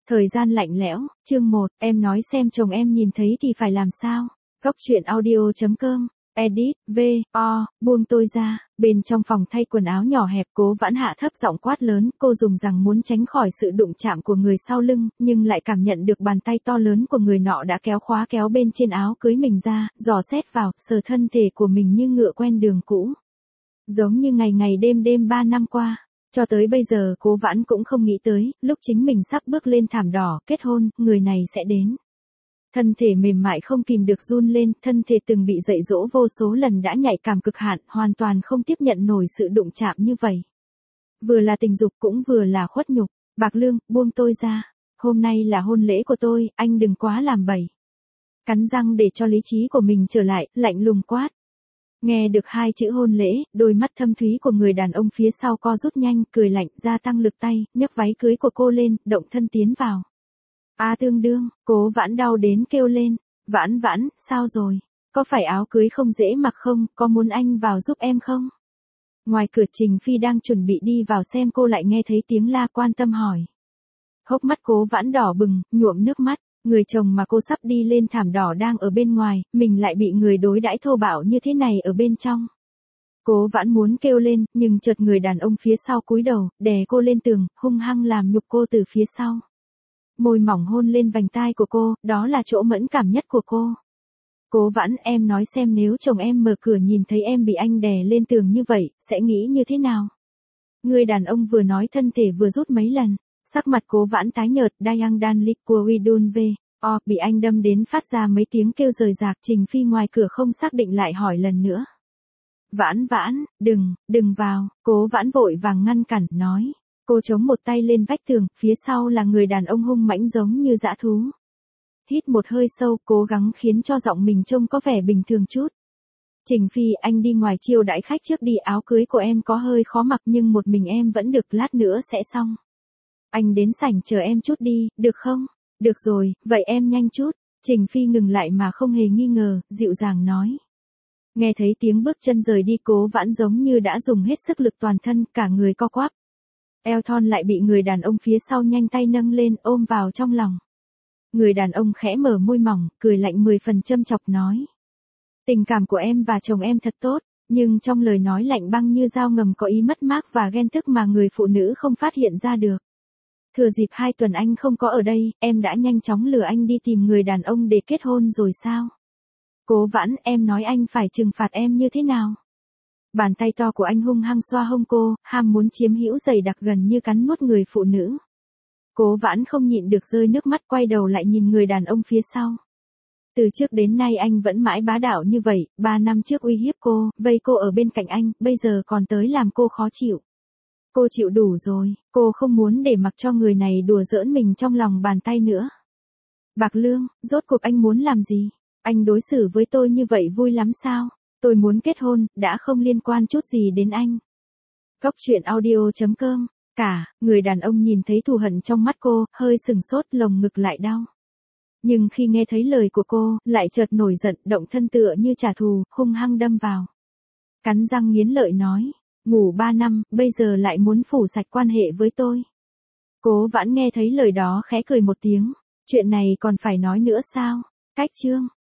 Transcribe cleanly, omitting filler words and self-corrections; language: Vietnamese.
Thời gian lạnh lẽo, chương 1, em nói xem chồng em nhìn thấy thì phải làm sao? Góc truyện audio.com, edit, buông tôi ra, bên trong phòng thay quần áo nhỏ hẹp Cố Vãn hạ thấp giọng quát lớn, cô dùng rằng muốn tránh khỏi sự đụng chạm của người sau lưng, nhưng lại cảm nhận được bàn tay to lớn của người nọ đã kéo khóa kéo bên trên áo cưới mình ra, dò xét vào, sờ thân thể của mình như ngựa quen đường cũ. Giống như ngày ngày đêm đêm 3 năm qua. Cho tới bây giờ Cố Vãn cũng không nghĩ tới, lúc chính mình sắp bước lên thảm đỏ, kết hôn, người này sẽ đến. Thân thể mềm mại không kìm được run lên, thân thể từng bị dạy dỗ vô số lần đã nhạy cảm cực hạn, hoàn toàn không tiếp nhận nổi sự đụng chạm như vậy. Vừa là tình dục cũng vừa là khuất nhục. Bạc Lương, buông tôi ra. Hôm nay là hôn lễ của tôi, anh đừng quá làm bậy. Cắn răng để cho lý trí của mình trở lại, lạnh lùng quát. Nghe được hai chữ hôn lễ, đôi mắt thâm thúy của người đàn ông phía sau co rút nhanh, cười lạnh, gia tăng lực tay, nhấc váy cưới của cô lên, động thân tiến vào. Tương đương, Cố Vãn đau đến kêu lên. Vãn Vãn, sao rồi? Có phải áo cưới không dễ mặc không, có muốn anh vào giúp em không? Ngoài cửa Trình Phi đang chuẩn bị đi vào xem cô lại nghe thấy tiếng la quan tâm hỏi. Hốc mắt Cố Vãn đỏ bừng, nhuộm nước mắt. Người chồng mà cô sắp đi lên thảm đỏ đang ở bên ngoài, mình lại bị người đối đãi thô bạo như thế này ở bên trong. Cố Vãn muốn kêu lên, nhưng chợt người đàn ông phía sau cúi đầu, đè cô lên tường, hung hăng làm nhục cô từ phía sau. Môi mỏng hôn lên vành tai của cô, đó là chỗ mẫn cảm nhất của cô. Cố Vãn, em nói xem nếu chồng em mở cửa nhìn thấy em bị anh đè lên tường như vậy, sẽ nghĩ như thế nào? Người đàn ông vừa nói thân thể vừa rút mấy lần. Sắc mặt Cố Vãn tái nhợt, Dayang Dan Lik của Widun V. Bị anh đâm đến phát ra mấy tiếng kêu rời rạc. Trình Phi ngoài cửa không xác định lại hỏi lần nữa. Vãn Vãn, đừng vào. Cố Vãn vội vàng ngăn cản, nói. Cô chống một tay lên vách tường, phía sau là người đàn ông hung mãnh giống như dã thú. Hít một hơi sâu, cố gắng khiến cho giọng mình trông có vẻ bình thường chút. Trình Phi, anh đi ngoài chiêu đãi khách trước đi, áo cưới của em có hơi khó mặc nhưng một mình em vẫn được, lát nữa sẽ xong. Anh đến sảnh chờ em chút đi, được không? Được rồi, vậy em nhanh chút. Trình Phi ngừng lại mà không hề nghi ngờ, dịu dàng nói. Nghe thấy tiếng bước chân rời đi Cố Vãn giống như đã dùng hết sức lực toàn thân, cả người co quắp. Eo thon lại bị người đàn ông phía sau nhanh tay nâng lên, ôm vào trong lòng. Người đàn ông khẽ mở môi mỏng, cười lạnh 10 phần châm chọc nói. Tình cảm của em và chồng em thật tốt, nhưng trong lời nói lạnh băng như dao ngầm có ý mất mát và ghen tức mà người phụ nữ không phát hiện ra được. Thừa dịp 2 tuần anh không có ở đây, em đã nhanh chóng lừa anh đi tìm người đàn ông để kết hôn rồi sao? Cố Vãn, em nói anh phải trừng phạt em như thế nào? Bàn tay to của anh hung hăng xoa hông cô, ham muốn chiếm hữu dày đặc gần như cắn nuốt người phụ nữ. Cố Vãn không nhịn được rơi nước mắt, quay đầu lại nhìn người đàn ông phía sau. Từ trước đến nay anh vẫn mãi bá đạo như vậy, 3 năm trước uy hiếp cô, vây cô ở bên cạnh anh, bây giờ còn tới làm cô khó chịu. Cô chịu đủ rồi, cô không muốn để mặc cho người này đùa giỡn mình trong lòng bàn tay nữa. Bạc Lương, rốt cuộc anh muốn làm gì? Anh đối xử với tôi như vậy vui lắm sao? Tôi muốn kết hôn, đã không liên quan chút gì đến anh. Góc truyện audio.com, người đàn ông nhìn thấy thù hận trong mắt cô, hơi sừng sốt, lồng ngực lại đau. Nhưng khi nghe thấy lời của cô, lại chợt nổi giận, động thân tựa như trả thù, hung hăng đâm vào. Cắn răng nghiến lợi nói. Ngủ 3 năm, bây giờ lại muốn phủ sạch quan hệ với tôi. Cố Vãn nghe thấy lời đó khẽ cười một tiếng. Chuyện này còn phải nói nữa sao? Cách chương.